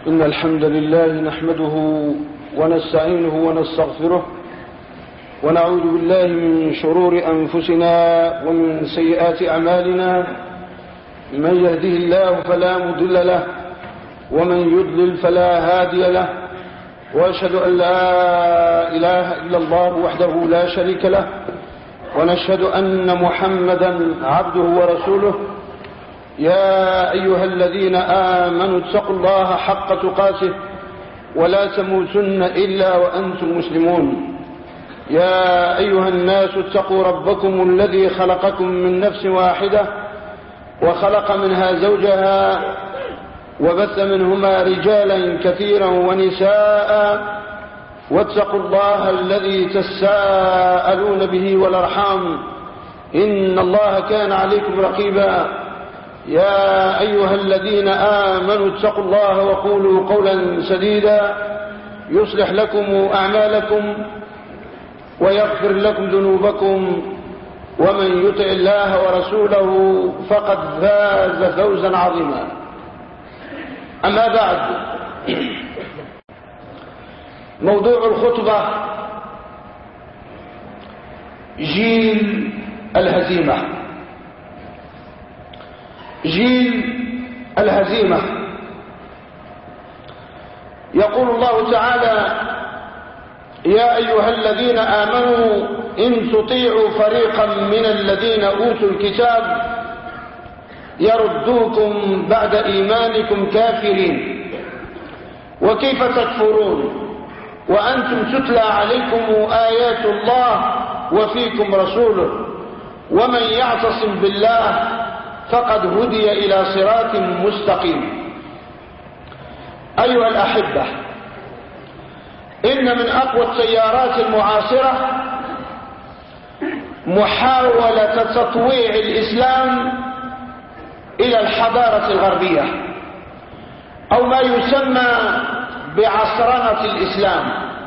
إن الحمد لله نحمده ونستعينه ونستغفره ونعوذ بالله من شرور أنفسنا ومن سيئات أعمالنا. من يهده الله فلا مضل له ومن يضلل فلا هادي له، وأشهد أن لا إله إلا الله وحده لا شريك له، ونشهد أن محمدا عبده ورسوله. يا أيها الذين آمنوا اتقوا الله حق تقاته ولا تموتن إلا وأنتم مسلمون. يا أيها الناس اتقوا ربكم الذي خلقكم من نفس واحدة وخلق منها زوجها وبث منهما رجالا كثيرا ونساء، واتقوا الله الذي تساءلون به والأرحام إن الله كان عليكم رقيبا. يا أيها الذين آمنوا اتقوا الله وقولوا قولا سديدا يصلح لكم أعمالكم ويغفر لكم ذنوبكم، ومن يطع الله ورسوله فقد فاز فوزا عظيما. أما بعد، موضوع الخطبة جيل الهزيمة. جيل الهزيمة. يقول الله تعالى: يا أيها الذين آمنوا إن تطيعوا فريقا من الذين أوتوا الكتاب يردوكم بعد إيمانكم كافرين، وكيف تكفرون وأنتم تتلى عليكم آيات الله وفيكم رسوله، ومن يعتصم بالله فقد هدي إلى صراط مستقيم. أيها الأحبة، إن من أقوى التيارات المعاصرة محاولة تطويع الإسلام إلى الحضارة الغربية، أو ما يسمى بعصرنة الإسلام.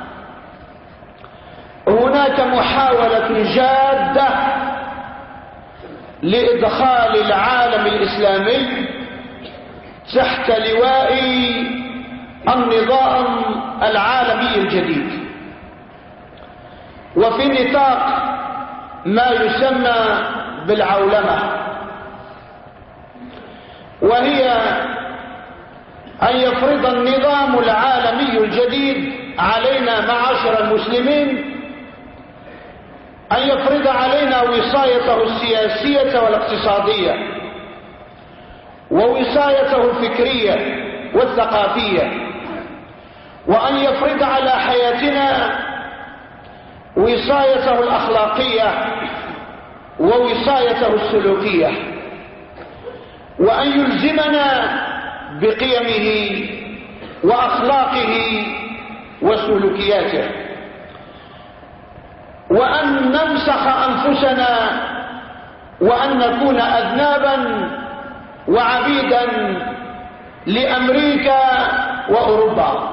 هناك محاولة جادة لإدخال العالم الإسلامي تحت لواء النظام العالمي الجديد، وفي نطاق ما يسمى بالعولمة، وهي أن يفرض النظام العالمي الجديد علينا معاشر المسلمين، أن يفرض علينا وصايته السياسية والاقتصادية، ووصايته الفكرية والثقافية، وأن يفرض على حياتنا وصايته الأخلاقية ووصايته السلوكية، وأن يلزمنا بقيمه وأخلاقه وسلوكياته، وأن نمسخ أنفسنا وأن نكون أذنابا وعبيدا لأمريكا وأوروبا.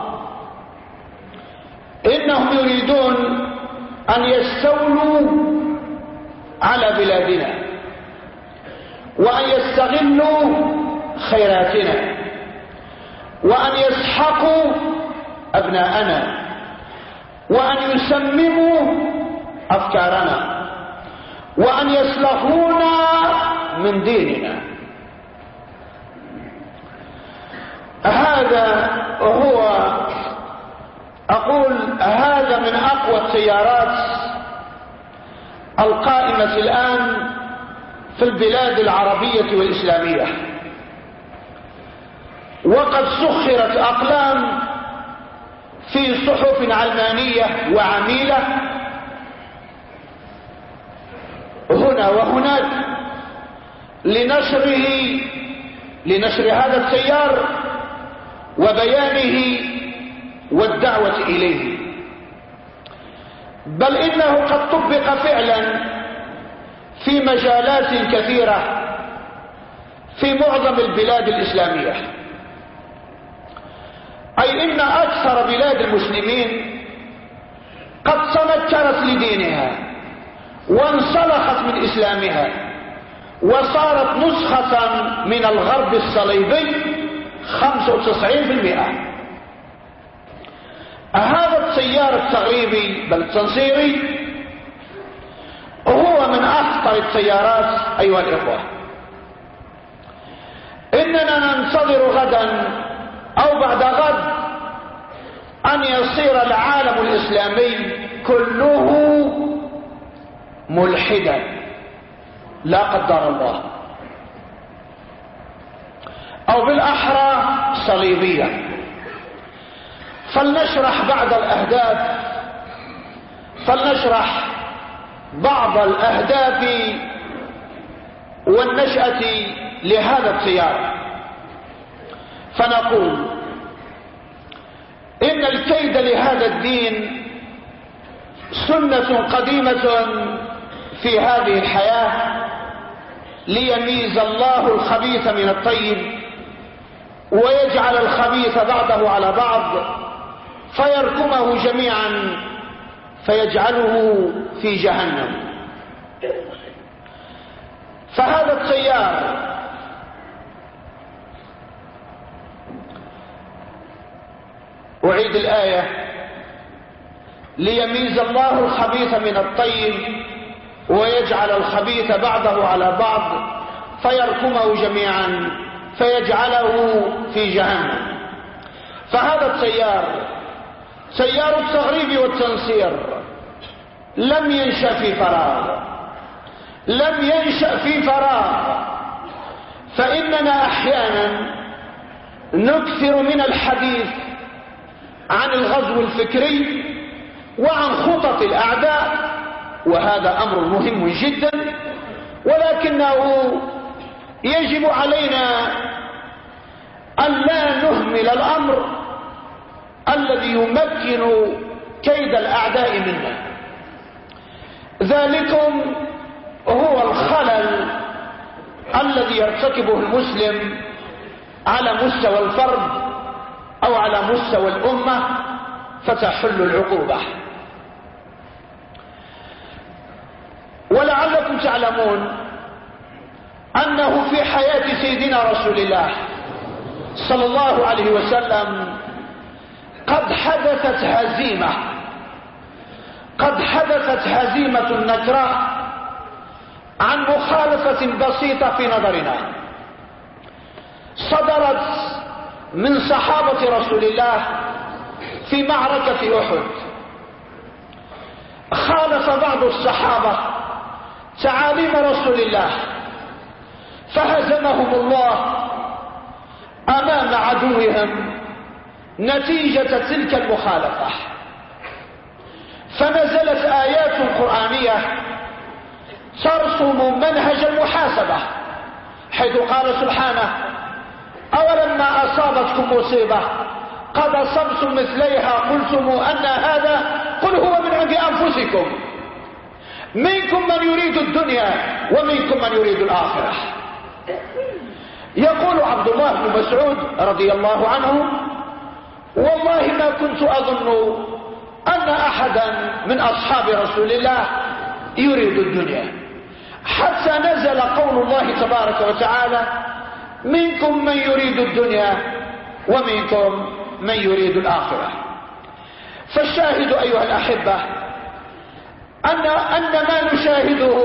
إنهم يريدون أن يستولوا على بلادنا، وأن يستغلوا خيراتنا، وأن يسحقوا أبناءنا، وأن يسمموا أفكارنا، وأن يسلخونا من ديننا. هذا هذا من أقوى التيارات القائمة الآن في البلاد العربية والإسلامية، وقد سخرت أقلام في صحف علمانية وعميلة هنا وهناك لنشر هذا التيار وبيانه والدعوة إليه، بل إنه قد طبق فعلا في مجالات كثيرة في معظم البلاد الإسلامية. أي إن أكثر بلاد المسلمين قد تنكرت لدينها وانسلخت من إسلامها، وصارت نسخة من الغرب الصليبي 95%. هذا التيار التغريبي بل التنصيري هو من أخطر التيارات أيها الإخوة. إننا ننتظر غدا أو بعد غد أن يصير العالم الإسلامي كله ملحدا لا قدر الله، أو بالأحرى صليبيا. فلنشرح بعض الأهداف والنشأة لهذا التيار. فنقول إن الكيد لهذا الدين سنة قديمة في هذه الحياة ليميز الله الخبيث من الطيب ويجعل الخبيث بعضه على بعض فيركمه جميعا فيجعله في جهنم. فهذا التيار أعيد الآية: ليميز الله الخبيث من الطيب ويجعل الخبيث بعضه على بعض فيركمه جميعا فيجعله في جهنم. فهذا التيار تيار التغريب والتنصير لم ينشأ في فراغ، فإننا أحيانا نكثر من الحديث عن الغزو الفكري وعن خطط الأعداء، وهذا أمر مهم جدا، ولكنه يجب علينا أن لا نهمل الأمر الذي يمكن كيد الأعداء منا. ذلكم هو الخلل الذي يرتكبه المسلم على مستوى الفرد أو على مستوى الأمة فتحل العقوبة. ولعلكم تعلمون أنه في حياة سيدنا رسول الله صلى الله عليه وسلم قد حدثت هزيمة نكرة عن مخالفة بسيطة في نظرنا صدرت من صحابة رسول الله في معركة أحد. خالف بعض الصحابة تعاليم رسول الله فهزمهم الله أمام عدوهم نتيجة تلك المخالفة. فنزلت آيات قرآنية ترسم منهج المحاسبة، حيث قال سبحانه: أولما أصابتكم مصيبة قد أصبتم مثليها قلتم أن هذا قل هو من عند أنفسكم منكم من يريد الدنيا ومنكم من يريد الآخرة. يقول عبد الله بن مسعود رضي الله عنه: والله ما كنت أظن أن أحدا من أصحاب رسول الله يريد الدنيا، حتى نزل قول الله تبارك وتعالى: منكم من يريد الدنيا ومنكم من يريد الآخرة. فالشاهد أيها الأحبة أن ما نشاهده،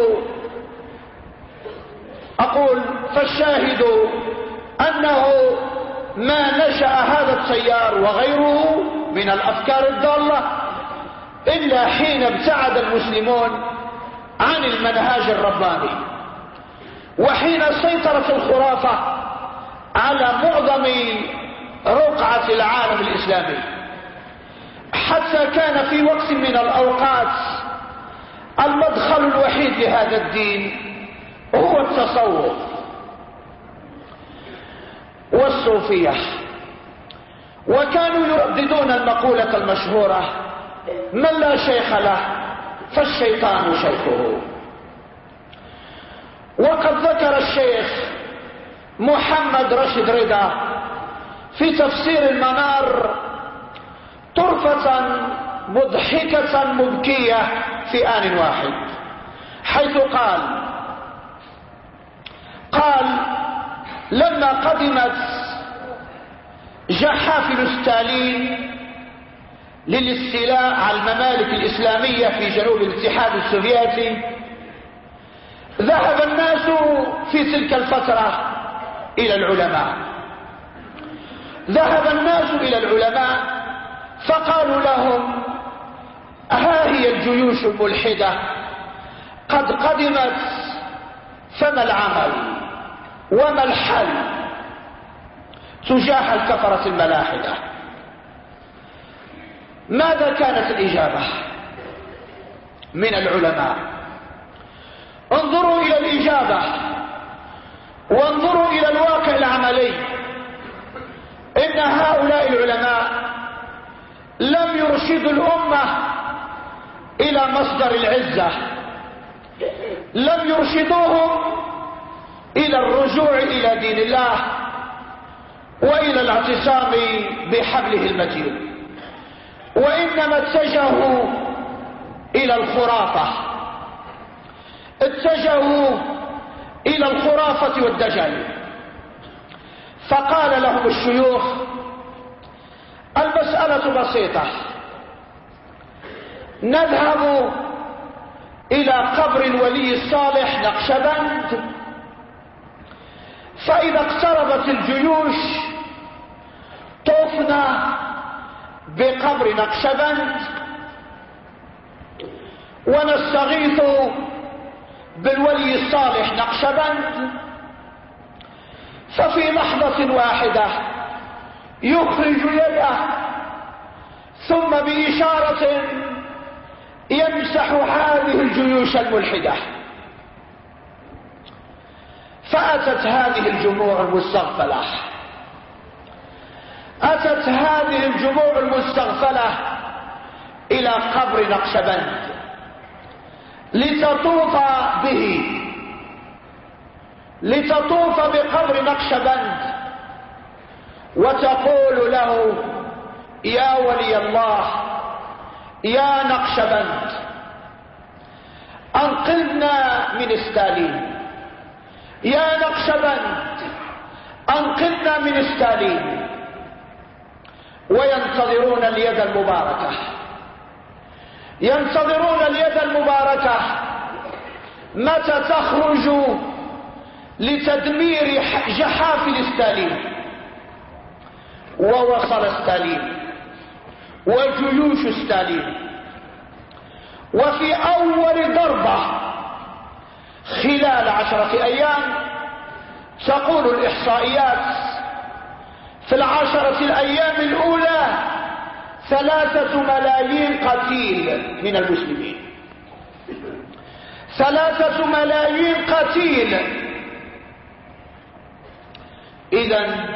أقول فالشاهد أنه ما نشأ هذا التيار وغيره من الأفكار الضالة إلا حين ابتعد المسلمون عن المنهاج الرباني، وحين سيطرت الخرافة على معظم رقعة العالم الإسلامي، حتى كان في وقت من الأوقات المدخل الوحيد لهذا الدين هو التصوف والصوفية. وكانوا يرددون المقولة المشهورة: من لا شيخ له فالشيطان شيخه. وقد ذكر الشيخ محمد رشد رضا في تفسير المنار طرفة مضحكة مبكية في آن واحد، حيث قال: لما قدمت جاء حافل ستالين للاستيلاء على الممالك الإسلامية في جنوب الاتحاد السوفيتي، ذهب الناس في تلك الفترة إلى العلماء، ذهب الناس إلى العلماء فقالوا لهم: ها هي الجيوش الملحدة قد قدمت، فما العمل وما الحل تجاه الكفرة الملاحدة؟ ماذا كانت الإجابة من العلماء؟ انظروا إلى الإجابة وانظروا إلى الواقع العملي. إن هؤلاء العلماء لم يرشدوا الأمة إلى مصدر العزة، لم يرشدوهم إلى الرجوع إلى دين الله وإلى الاعتصام بحبله المتين، وإنما اتجهوا إلى الخرافة، اتجهوا إلى الخرافة والدجل. فقال لهم الشيوخ: المسألة بسيطة، نذهب إلى قبر الولي الصالح نقشبند، فإذا اقتربت الجيوش طفنا بقبر نقشبند ونستغيث بالولي الصالح نقشبند، ففي لحظة واحدة يخرج يده ثم بإشارة يمسح هذه الجيوش الملحدة. فأتت هذه الجموع المستغفلة، أتت هذه الجموع المستغفلة إلى قبر نقشبند لتطوف به، لتطوف بقبر نقشبند وتقول له: يا ولي الله، يا نقشبند، أنقذنا من ستالين، يا نقشبند أنقذنا من ستالين. وينتظرون اليد المباركة، ينتظرون اليد المباركة متى تخرج لتدمير جحافل ستالين. ووصل ستالين وجيوش ستالين، وفي أول ضربة خلال 10 أيام تقول الإحصائيات في 10 الأيام الأولى 3 ملايين قتيل من المسلمين، 3 ملايين قتيل. إذن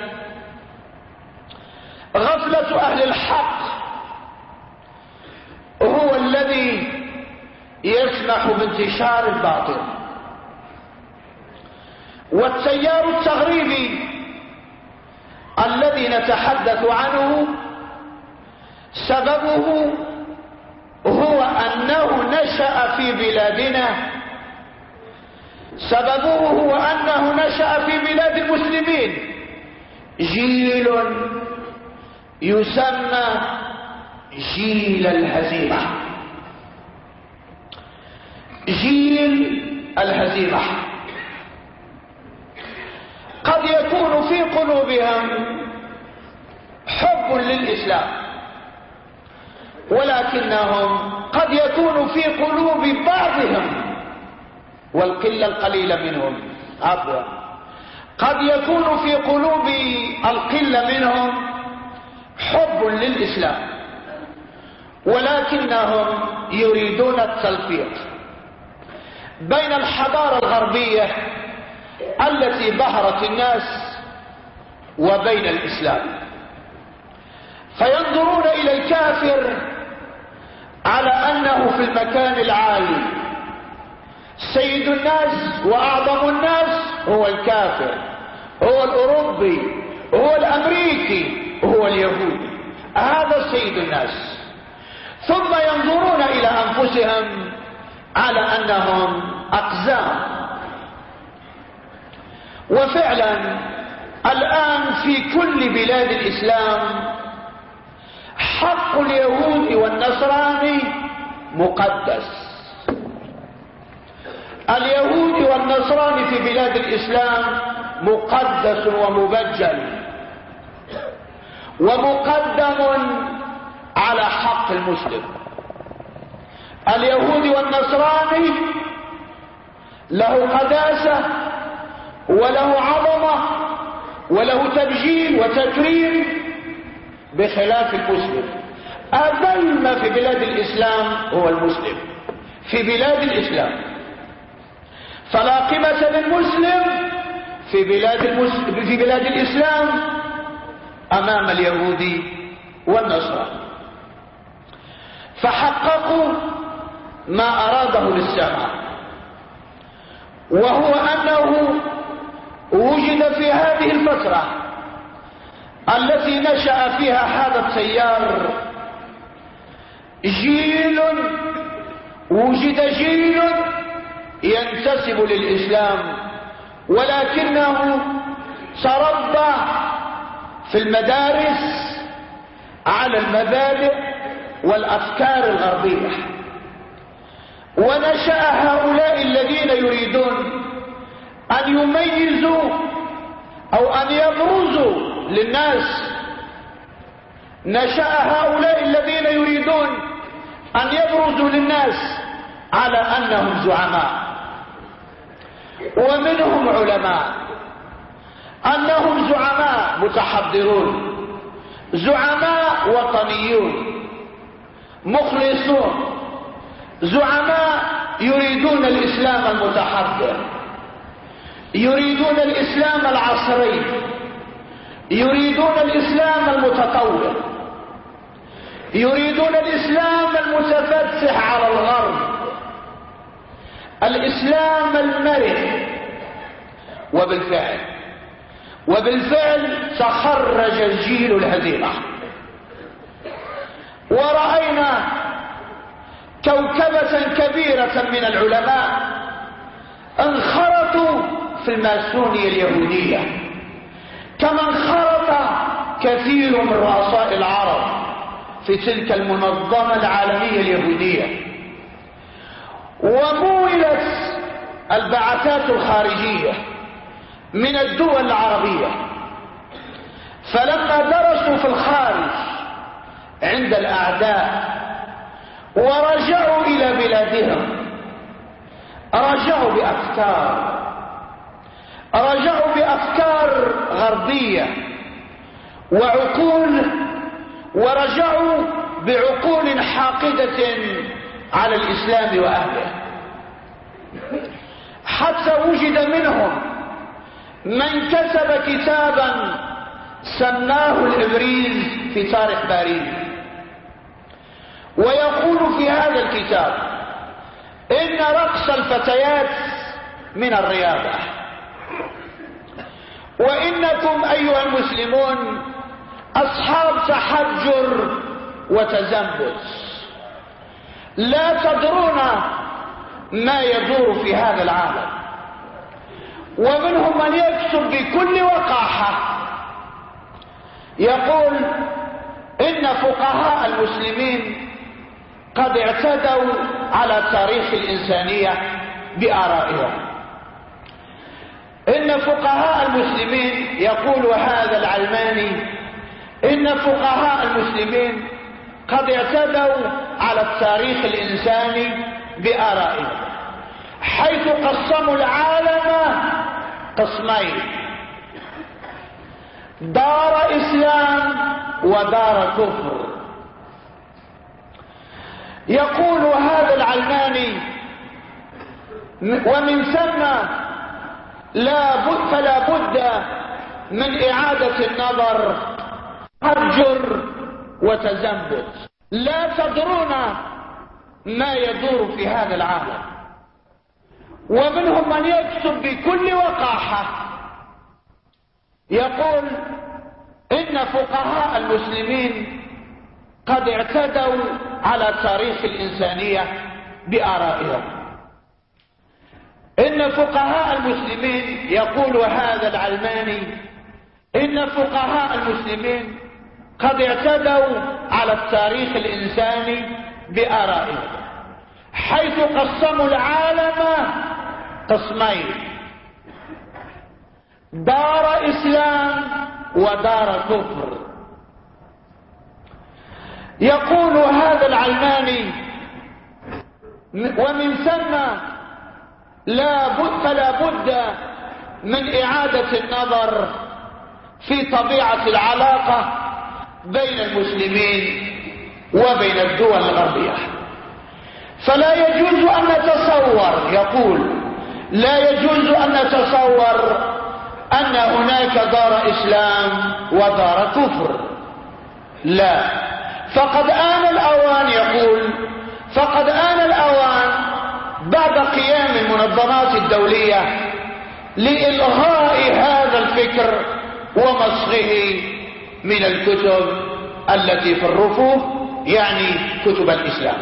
غفلة أهل الحق هو الذي يسمح بانتشار الباطل، والتيار التغريبي الذي نتحدث عنه سببه هو أنه نشأ في بلادنا، سببه هو أنه نشأ في بلاد المسلمين جيل يسمى جيل الهزيمة، جيل الهزيمة. قد يكون في قلوبهم حب للإسلام، ولكنهم قد يكون في قلوب بعضهم، والقلة القليلة منهم عفوا، قد يكون في قلوب القلة منهم حب للإسلام، ولكنهم يريدون التلفيق بين الحضارة الغربية التي بهرت الناس وبين الإسلام، فينظرون إلى الكافر على أنه في المكان العالي، سيد الناس وأعظم الناس هو الكافر، هو الأوروبي، هو الأمريكي، هو اليهودي، هذا سيد الناس. ثم ينظرون إلى أنفسهم على أنهم أقزام. وفعلا الآن في كل بلاد الإسلام حق اليهود والنصراني مقدس. اليهود والنصراني في بلاد الإسلام مقدس ومبجل ومقدم على حق المسلم. اليهود والنصراني له قداسة وله عظمة وله تبجيل وتكريم بخلاف المسلم. أذل ما في بلاد الإسلام هو المسلم. في بلاد الإسلام فلا قيمة للمسلم في بلاد الإسلام أمام اليهود والنصارى. فحققوا ما أراده للسماء، وهو أنه وجد في هذه الفترة التي نشأ فيها هذا التيار وجد جيل ينتسب للإسلام، ولكنه تربى في المدارس على المبادئ والأفكار الغربية. ونشأ هؤلاء الذين يريدون أن يميزوا أو أن يبرزوا للناس، نشأ هؤلاء الذين يريدون أن يبرزوا للناس على أنهم زعماء، ومنهم علماء أنهم زعماء متحضرون، زعماء وطنيون مخلصون، زعماء يريدون الإسلام المتحضر، يريدون الإسلام العصري، يريدون الإسلام المتطور، يريدون الإسلام المتفتح على الغرب، الإسلام المرح. وبالفعل تخرج الجيل الهزيمة، ورأينا كوكبة كبيرة من العلماء انخرطوا في الماسونية اليهودية، كما انخرط كثير من رؤساء العرب في تلك المنظمة العالمية اليهودية. ومولت البعثات الخارجية من الدول العربية، فلما درسوا في الخارج عند الأعداء ورجعوا إلى بلادهم رجعوا بأفكار غربية وعقول، ورجعوا بعقول حاقدة على الإسلام وأهله، حتى وجد منهم من كتب كتابا سماه الإبريز في تاريخ باريس، ويقول في هذا الكتاب إن رقص الفتيات من الرياضة، وإنكم أيها المسلمون أصحاب تحجر وتزمت، لا تدرون ما يدور في هذا العالم. ومنهم من يكتب بكل وقاحة يقول إن فقهاء المسلمين قد اعتدوا على تاريخ الإنسانية بآرائهم. إن فقهاء المسلمين، يقول هذا العلماني، إن فقهاء المسلمين قد اعتدوا على التاريخ الإنساني بآرائهم، حيث قسموا العالم قسمين: دار إسلام ودار كفر. يقول هذا العلماني: ومن ثم فلا بد من إعادة النظر، تحجر وتزمت، لا تدرون ما يدور في هذا العالم. ومنهم من يكتب بكل وقاحة يقول إن فقهاء المسلمين قد اعتدوا على تاريخ الإنسانية بآرائهم. إن فقهاء المسلمين، يقول هذا العلماني، إن فقهاء المسلمين قد اعتدوا على التاريخ الإنساني بآرائهم، حيث قسموا العالم قسمين: دار إسلام ودار كفر. يقول هذا العلماني: ومن ثم فلا بد من إعادة النظر في طبيعة العلاقة بين المسلمين وبين الدول الغربية، فلا يجوز أن نتصور، يقول لا يجوز أن نتصور أن هناك دار إسلام ودار كفر، لا، فقد آن الأوان، يقول فقد آن الأوان بعد قيام المنظمات الدولية لإلغاء هذا الفكر ومسخه من الكتب التي في الرفوف، يعني كتب الإسلام.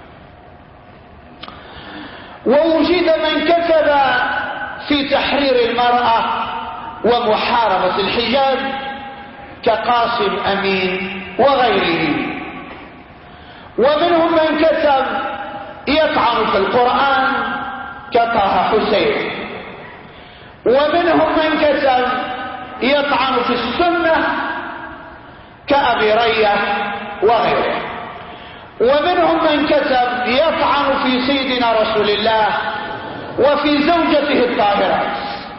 ووجد من كتب في تحرير المرأة ومحاربة الحجاب كقاسم أمين وغيره، ومنهم من كتب يطعن في القرآن كطه حسين، ومنهم من كتب يطعن في السنة كأبي رية وغيره، ومنهم من كتب يطعن في سيدنا رسول الله وفي زوجته الطاهرات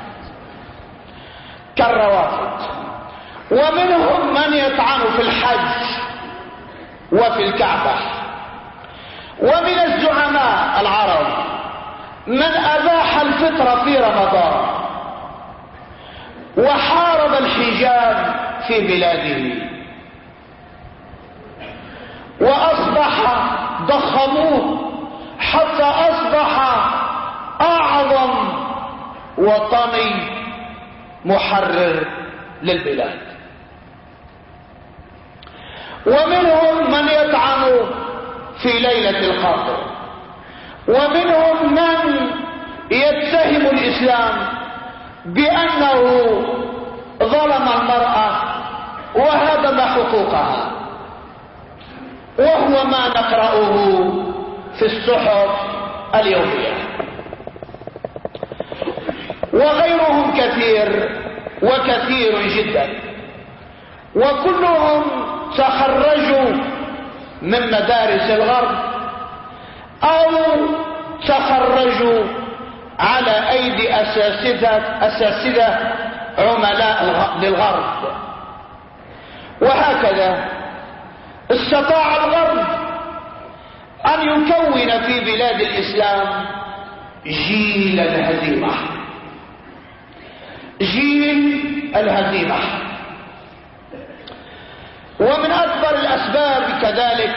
كالروافض، ومنهم من يطعن في الحج وفي الكعبة. ومن الزعماء العرب من أباح الفطر في رمضان وحارب الحجاب في بلاده، وأصبح ضخموه حتى أصبح أعظم وطني محرر للبلاد. ومنهم من يطعن في ليلة القدر، ومنهم من يتهم الإسلام بأنه ظلم المرأة وهدم حقوقها، وهو ما نقرأه في الصحف اليومية. وغيرهم كثير وكثير جدا، وكلهم تخرجوا من مدارس الغرب أو تخرجوا على أيدي أساتذة عملاء للغرب. وهكذا استطاع الغرب أن يكون في بلاد الإسلام جيل الهزيمة، جيل الهزيمة. ومن أكبر الأسباب كذلك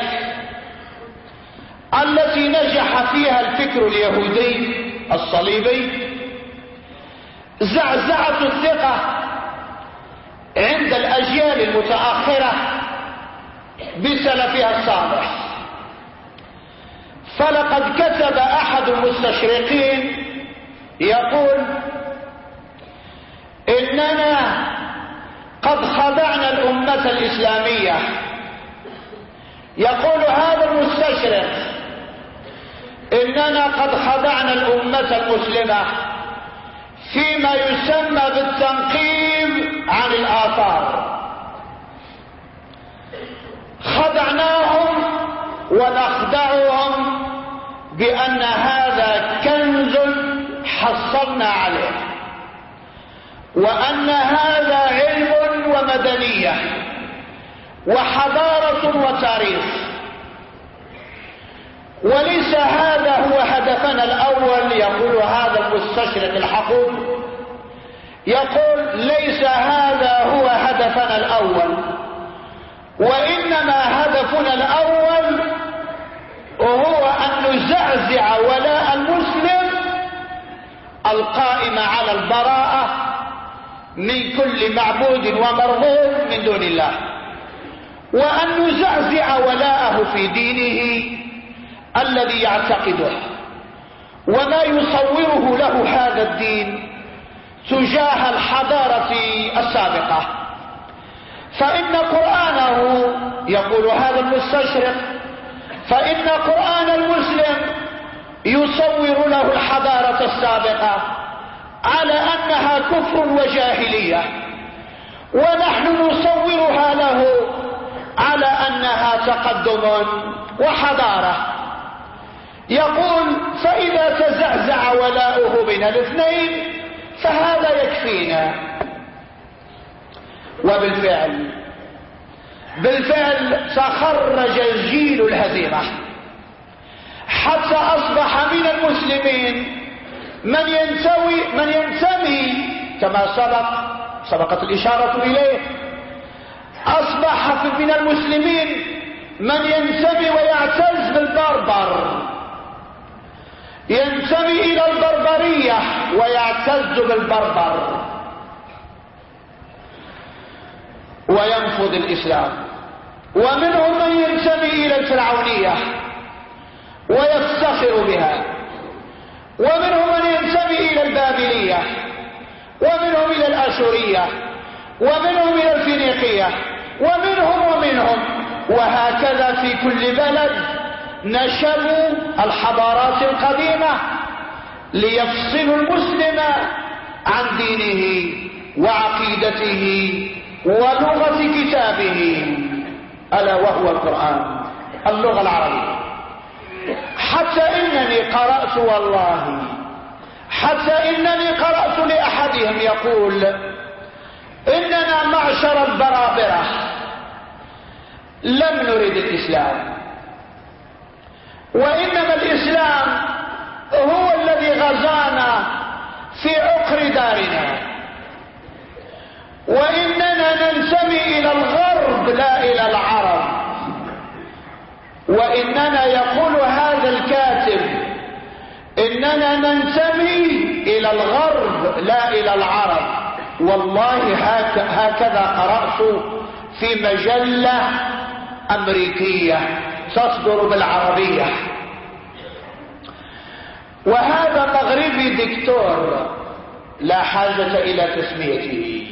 التي نجح فيها الفكر اليهودي الصليبي زعزعة الثقة عند الأجيال المتأخرة بسلفها الصالح. فلقد كتب أحد المستشرقين يقول: إننا قد خدعنا الأمة الإسلامية. يقول هذا المستشرق: إننا قد خدعنا الأمة المسلمة فيما يسمى بالتنقيب عن الآثار، خدعناهم ونخدعهم بأن هذا كنز حصلنا عليه، وأن هذا علم ومدنية وحضارة وتاريخ، وليس هذا هو هدفنا الأول. يقول هذا المستشرق الحقود، يقول ليس هذا هو هدفنا الأول، وإنما هدفنا الأول وهو أن نزعزع ولاء المسلم القائم على البراءة من كل معبود ومرغوب من دون الله، وأن نزعزع ولاءه في دينه الذي يعتقده وما يصوره له هذا الدين تجاه الحضارة السابقة. فإن قرآنه، يقول هذا المستشرق، فإن قرآن المسلم يصور له الحضارة السابقة على أنها كفر وجاهلية، ونحن نصورها له على أنها تقدم وحضارة. يقول فإذا تزعزع ولاؤه بين الاثنين فهذا يكفينا. وبالفعل تخرج الجيل الهزيمة، حتى أصبح من المسلمين من ينتمي كما سبقت الإشارة إليه، أصبح من المسلمين من ينتمي ويعتز بالبربر، ينتمي إلى البربرية ويعتز بالبربر وينفض الإسلام. ومنهم من ينتمي إلى الفرعونية ويفتخر بها، ومنهم من ينتمي إلى البابلية، ومنهم إلى الأشورية، ومنهم إلى الفينيقية، ومنهم، وهكذا في كل بلد نشبوا الحضارات القديمة ليفصلوا المسلم عن دينه وعقيدته ولغة كتابه، ألا وهو القرآن، اللغة العربية. حتى إنني قرأت لأحدهم يقول إننا معشر البرابرة لم نرد الإسلام، وإنما الإسلام هو الذي غزانا في عقر دارنا، وإننا ننتمي إلى الغرب لا إلى العرب. وإننا، يقول هذا الكاتب، إننا ننتمي إلى الغرب لا إلى العرب. والله هكذا قرأت في مجلة أمريكية تصدر بالعربية، وهذا مغربي دكتور لا حاجة إلى تسميته.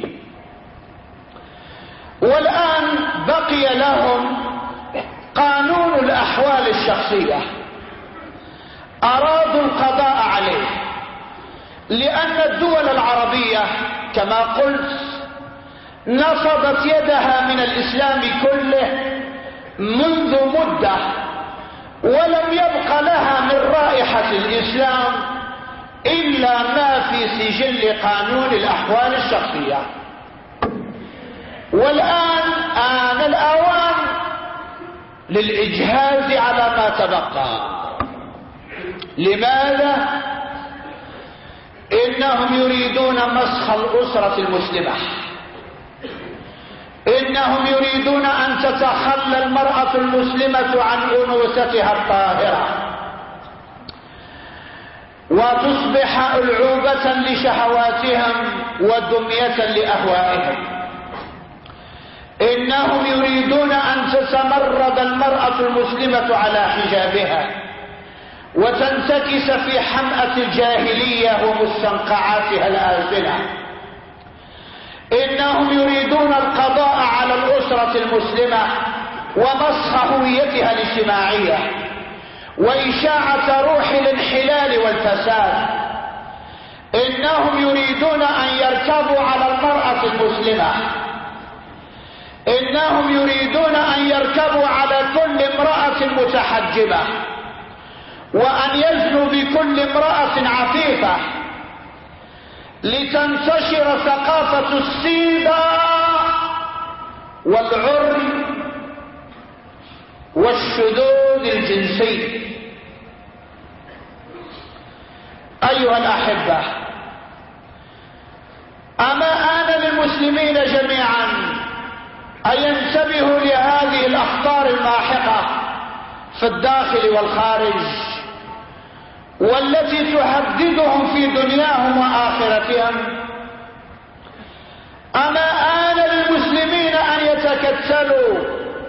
والآن بقي لهم قانون الأحوال الشخصية، أرادوا القضاء عليه، لأن الدول العربية كما قلت نفضت يدها من الإسلام كله منذ مدة، ولم يبق لها من رائحة الإسلام إلا ما في سجل قانون الأحوال الشخصية. والآن آن الأوان للإجهاز على ما تبقى. لماذا؟ إنهم يريدون مسخ الأسرة المسلمة، إنهم يريدون أن تتخلى المرأة المسلمة عن أنوثتها الطاهرة وتصبح ألعوبة لشهواتهم ودمية لأهوائهم. إنهم يريدون أن تتمرد المرأة المسلمة على حجابها وتنتكس في حمأة الجاهلية ومستنقعاتها الآثمة. إنهم يريدون القضاء على الأسرة المسلمة ومسخ هويتها الاجتماعية وإشاعة روح الانحلال والفساد. إنهم يريدون أن يركبوا على المرأة المسلمة، إنهم يريدون أن يركبوا على كل امرأة متحجبة، وأن يزنوا بكل امرأة عفيفة، لتنتشر ثقافة السيدة والعري والشذوذ الجنسي. أيها الأحبة، أما آن للمسلمين جميعا أن ينتبهوا لهذه الأخطار الماحقة في الداخل والخارج، والتي تهددهم في دنياهم وآخرتهم. أما آن للمسلمين أن يتكتلوا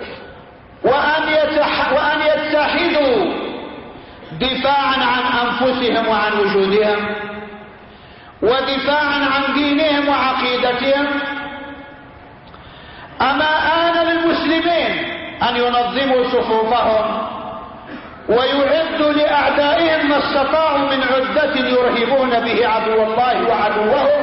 وأن يتحدوا دفاعا عن أنفسهم وعن وجودهم، ودفاعا عن دينهم وعقيدتهم. أما آن للمسلمين أن ينظموا صفوفهم ويعدوا لأعدائهم ما استطاعوا من عدة يرهبون به عدو الله وعدوهم؟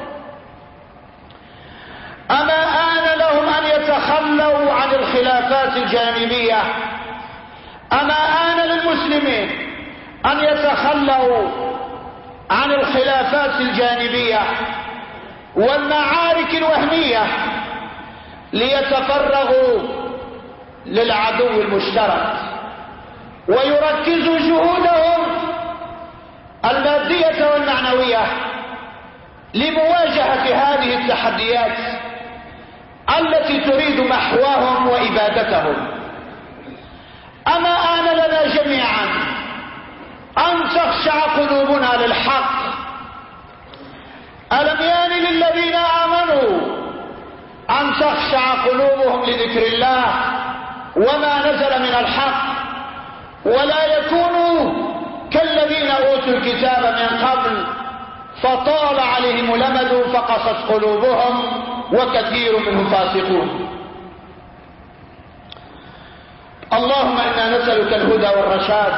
أما آن لهم أن يتخلوا عن الخلافات الجانبية؟ أما آن للمسلمين أن يتخلوا عن الخلافات الجانبية والمعارك الوهمية ليتفرغوا للعدو المشترك ويركزوا جهودهم المادية والمعنوية لمواجهة هذه التحديات التي تريد محواهم وإبادتهم؟ أما آن لنا جميعا أن تخشع قلوبنا للحق؟ ألم يان للذين آمنوا أن تخشع قلوبهم لذكر الله وما نزل من الحق ولا يكونوا كالذين أوتوا الكتاب من قبل فطال عليهم الأمد فقست قلوبهم وكثير منهم فاسقون. اللهم إنا نسألك الهدى والرشاد،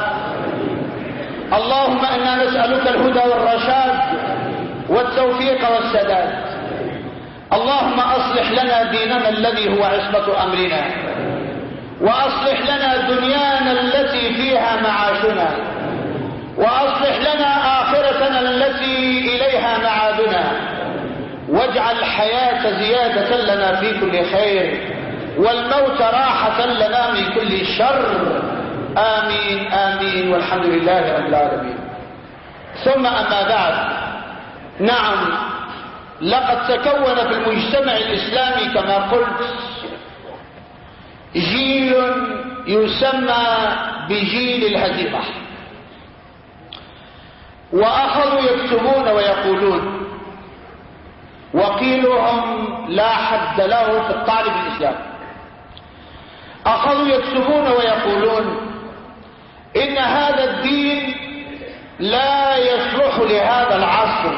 اللهم إنا نسألك الهدى والرشاد والتوفيق والسداد. اللهم أصلح لنا ديننا الذي هو عصمة أمرنا، وأصلح لنا دنيانا التي فيها معاشنا، وأصلح لنا آخرتنا التي إليها معادنا، واجعل الحياة زيادة لنا في كل خير والموت راحة لنا من كل شر. آمين آمين والحمد لله رب العالمين. ثم أما بعد، نعم، لقد تكون في المجتمع الإسلامي كما قلت جيل يسمى بجيل الهزيمة، وأخذوا يكتبون ويقولون، وقيلهم لا حد له في الطعن في الإسلام، أخذوا يكتبون ويقولون إن هذا الدين لا يصلح لهذا العصر.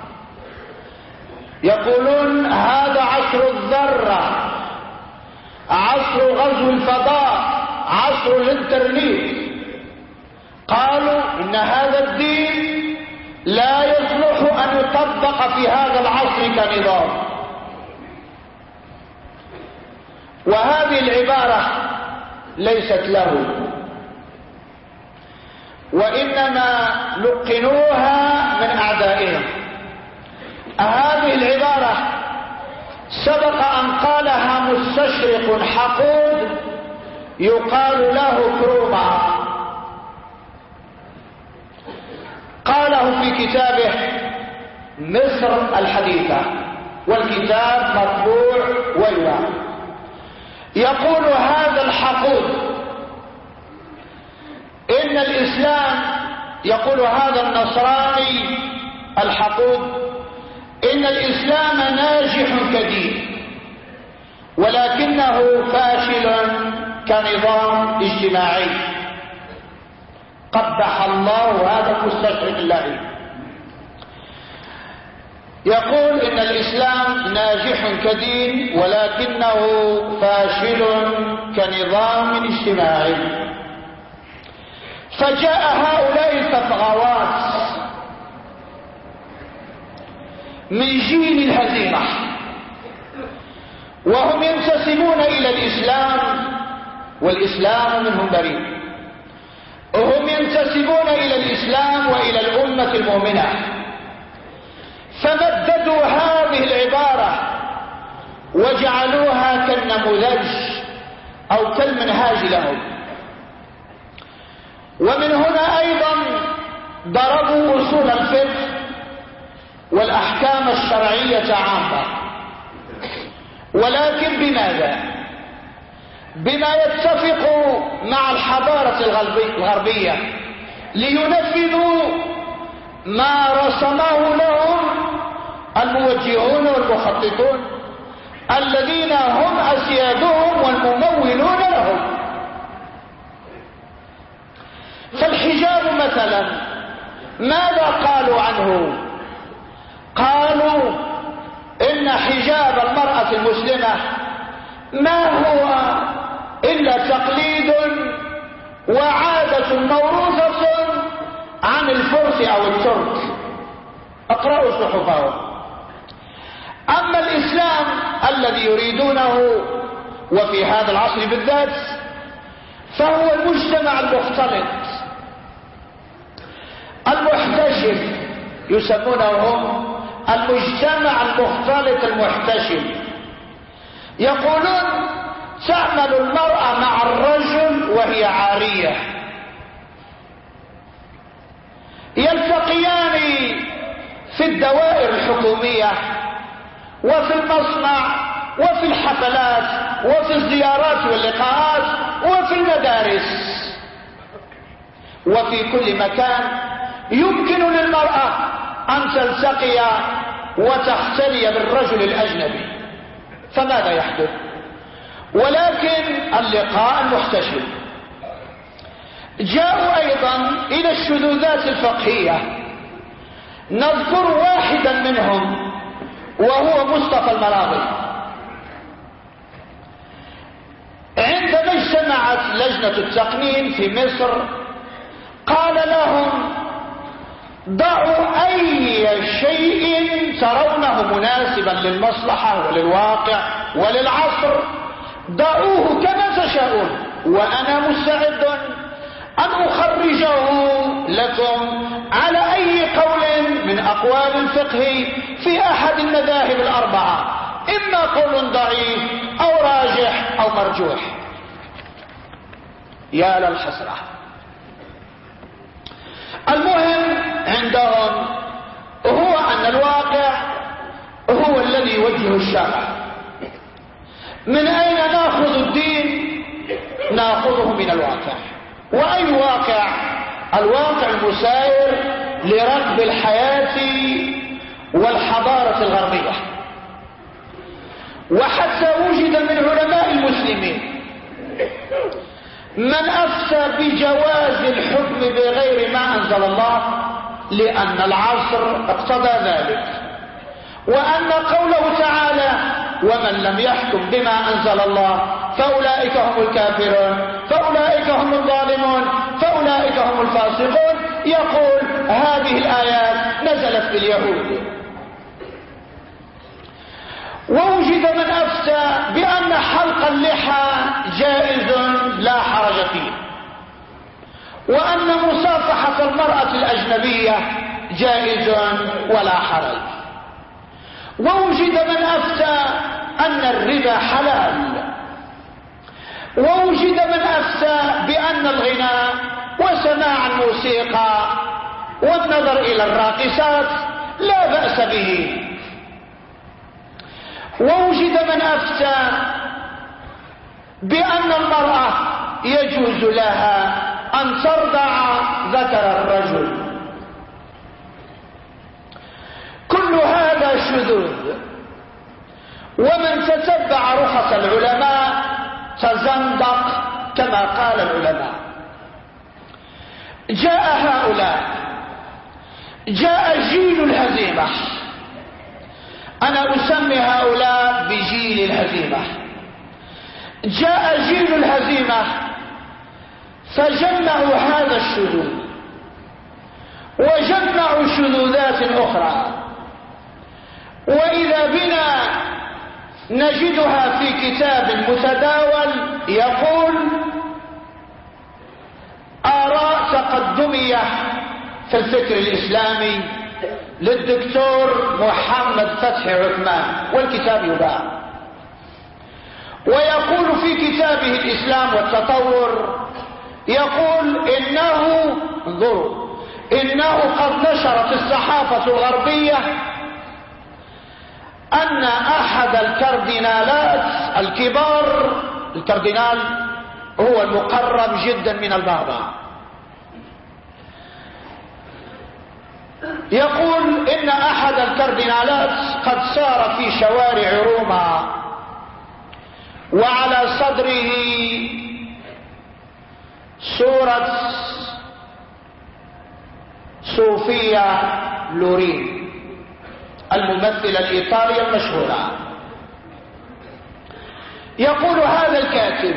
يقولون هذا عصر الذرة، عصر غزو الفضاء، عصر الانترنت. قالوا إن هذا الدين لا يصلح أن يطبق في هذا العصر كنظام. وهذه العبارة ليست له، وإنما لقنوها من أعدائهم. هذه العبارة سبق أن قالها مستشرق حقود يقال له كروما، قاله في كتابه مصر الحديثة، والكتاب مطبوع ويوى. يقول هذا الحقود إن الإسلام، يقول هذا النصراني الحقود، إن الإسلام ناجح كدين ولكنه فاشل كنظام اجتماعي. قبح الله هذا المستشرق اللعين. يقول إن الإسلام ناجح كدين ولكنه فاشل كنظام اجتماعي. فجاء هؤلاء الفقهاوات من جيل الهزيمة وهم ينتسبون إلى الإسلام والإسلام منهم بريء. هم ينتسبون إلى الإسلام وإلى الأمة المؤمنة، فمددوا هذه العبارة وجعلوها كالنموذج أو كالمنهاج لهم. ومن هنا أيضا ضربوا أصول الفقه والأحكام الشرعية عامة، ولكن بماذا؟ بما يتفق مع الحضارة الغربية لينفذوا ما رسمه لهم الموجهون والمخططون الذين هم أسيادهم والممولون لهم. فالحجاب مثلا ماذا قالوا عنه؟ قالوا إن حجاب المرأة المسلمة ما هو إلا تقليد وعادة موروثة عن الفرس أو الترك. اقرأوا صحفهم. أما الإسلام الذي يريدونه وفي هذا العصر بالذات فهو المجتمع المختلط المحتشم، يسمونهم المجتمع المختلط المحتشم. يقولون تعمل المرأة مع الرجل وهي عارية، يلتقيان في الدوائر الحكومية وفي المصنع وفي الحفلات وفي الزيارات واللقاءات وفي المدارس وفي كل مكان يمكن للمرأة أن تلتقي وتختلي بالرجل الأجنبي. فماذا يحدث؟ ولكن اللقاء المحتشم. جاءوا أيضا إلى الشذوذات الفقهية. نذكر واحدا منهم وهو مصطفى المراغي. عندما اجتمعت لجنة التقنين في مصر قال لهم ضعوا أي شيء ترونه مناسبا للمصلحة وللواقع وللعصر، ضعوه كما تشاءون، وأنا مستعد أن أخرجه لكم على أي قول من أقوال الفقه في أحد المذاهب الأربعة، إما قول ضعيف أو راجح أو مرجوح. يا للحسرة. المهم عندهم هو أن الواقع هو الذي يوجه الشرع. من أين نأخذ الدين؟ نأخذه من الواقع. وأي واقع؟ الواقع المساير لركب الحياة والحضارة الغربية. وحتى وجد من علماء المسلمين من أفتى بجواز الحكم بغير ما أنزل الله لأن العصر اقتضى ذلك، وأن قوله تعالى ومن لم يحكم بما أنزل الله فأولئك هم الكافرون، فأولئك هم الظالمون، فأولئك هم الفاسقون، يقول هذه الآيات نزلت باليهود. ووجد من أفتى بأن حلق اللحى جائز لا حرج فيه، وأن مصافحة المرأة الأجنبية جائز ولا حرج. ووجد من أفتى أن الربا حلال، ووجد من أفتى بأن الغناء وسماع الموسيقى والنظر إلى الراقصات لا بأس به. ووجد من أفتى بأن المرأة يجوز لها أن ترضع ذكر الرجل. كل هذا شذوذ. ومن تتبع رخص العلماء تزندق كما قال العلماء. جاء هؤلاء، جاء جيل الهزيمة. أنا أسمي هؤلاء بجيل الهزيمة. جاء جيل الهزيمة فجمعوا هذا الشذوذ وجمعوا شذوذات أخرى، وإذا بنا نجدها في كتاب متداول يقول آراء تقدمية في الفكر الإسلامي للدكتور محمد فتحي عثمان، والكتاب يباع. ويقول في كتابه الإسلام والتطور يقول إنه انظروا إنه قد نشرت الصحافة الغربية أن أحد الكاردينالات الكبار، الكاردينال هو المقرب جدا من البابا، يقول إن أحد الكاردينالات قد سار في شوارع روما وعلى صدره صورة صوفيا لورين الممثلة الإيطالية المشهورة. يقول هذا الكاتب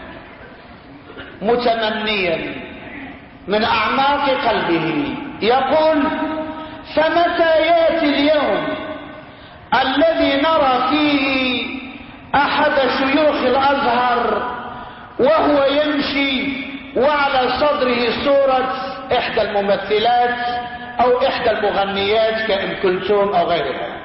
متمنيا من أعماق قلبه، يقول: فمتى يأتي اليوم الذي نرى فيه أحد شيوخ الأزهر وهو يمشي وعلى صدره صورة إحدى الممثلات أو إحدى المغنيات كأم كلثوم أو غيرها؟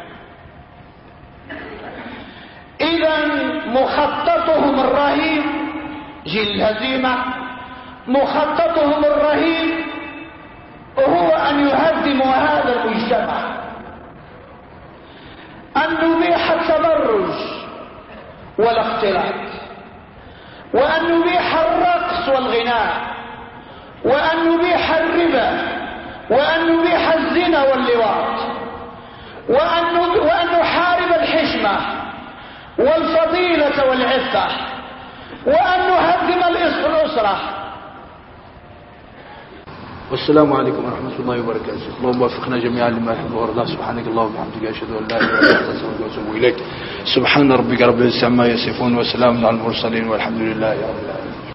إذا مخططهم الرهيب، جيل الهزيمة، مخططهم الرهيب هو أن يهدموا هذا المجتمع، أن نبيح التبرج والاختلاط، وأن نبيح الرقص والغناء، وأن نبيح الربا، وأن نبيح الزنا واللواط، وأن نحارب الحشمة والفضيلة والعفة، وأن نهدم الأسرة. والسلام عليكم ورحمة الله وبركاته. اللهم وفقنا جميعا لما يحب ويرضى. سبحانك اللهم وبحمدك أشهد أن لا إله إلا أنت أستغفرك وأتوب إليك. سبحان ربك رب العزة عما يصفون وسلام على المرسلين والحمد لله رب العالمين.